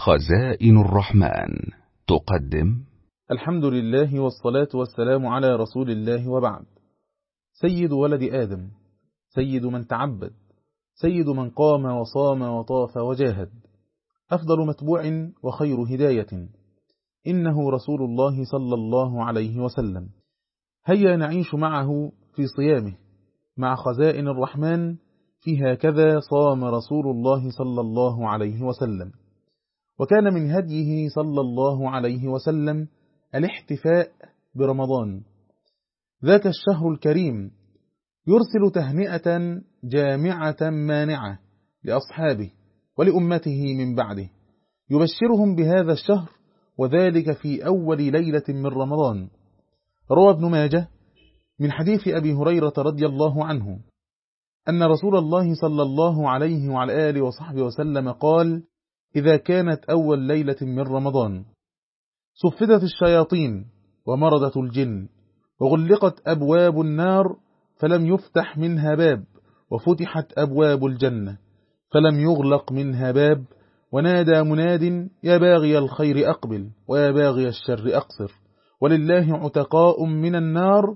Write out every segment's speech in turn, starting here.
خزائن الرحمن تقدم. الحمد لله والصلاة والسلام على رسول الله، وبعد. سيد ولد آدم، سيد من تعبد، سيد من قام وصام وطاف وجاهد، أفضل متبوع وخير هداية، إنه رسول الله صلى الله عليه وسلم. هيا نعيش معه في صيامه مع خزائن الرحمن، في هكذا صام رسول الله صلى الله عليه وسلم. وكان من هديه صلى الله عليه وسلم الاحتفاء برمضان، ذاك الشهر الكريم، يرسل تهنئة جامعة مانعة لأصحابه ولأمته من بعده، يبشرهم بهذا الشهر، وذلك في أول ليلة من رمضان. روى ابن ماجه من حديث أبي هريرة رضي الله عنه أن رسول الله صلى الله عليه وعلى آله وصحبه وسلم قال: إذا كانت أول ليلة من رمضان صفدت الشياطين ومردت الجن وغلقت أبواب النار فلم يفتح منها باب، وفتحت أبواب الجنة فلم يغلق منها باب، ونادى مناد: يا باغي الخير أقبل ويا باغي الشر أقصر، ولله عتقاء من النار،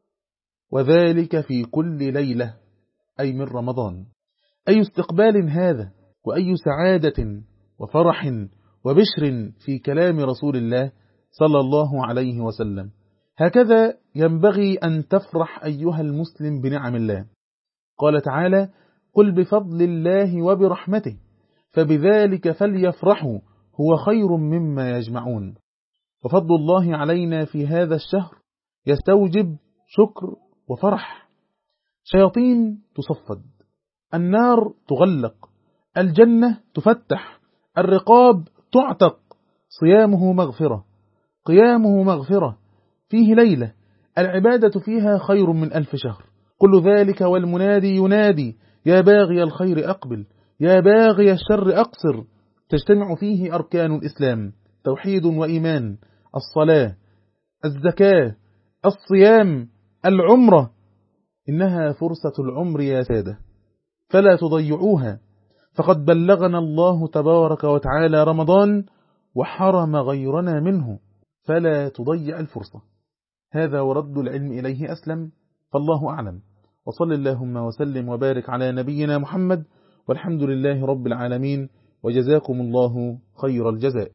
وذلك في كل ليلة، أي من رمضان. أي استقبال هذا، وأي سعادة وفرح وبشر في كلام رسول الله صلى الله عليه وسلم. هكذا ينبغي أن تفرح أيها المسلم بنعم الله. قال تعالى: قل بفضل الله وبرحمته فبذلك فليفرحوا هو خير مما يجمعون. وفضل الله علينا في هذا الشهر يستوجب شكر وفرح. شياطين تصفد، النار تغلق، الجنة تفتح، الرقاب تعتق. صيامه مغفرة، قيامه مغفرة، فيه ليلة العبادة فيها خير من 1000 شهر. كل ذلك والمنادي ينادي: يا باغي الخير أقبل يا باغي الشر أقصر. تجتمع فيه أركان الإسلام: توحيد وإيمان، الصلاة، الزكاة، الصيام، العمرة. إنها فرصة العمر يا سادة، فلا تضيعوها، فقد بلغنا الله تبارك وتعالى رمضان وحرم غيرنا منه، فلا تضيع الفرصة. هذا ورد العلم إليه أسلم، فالله أعلم. وصل اللهم وسلم وبارك على نبينا محمد، والحمد لله رب العالمين، وجزاكم الله خير الجزاء.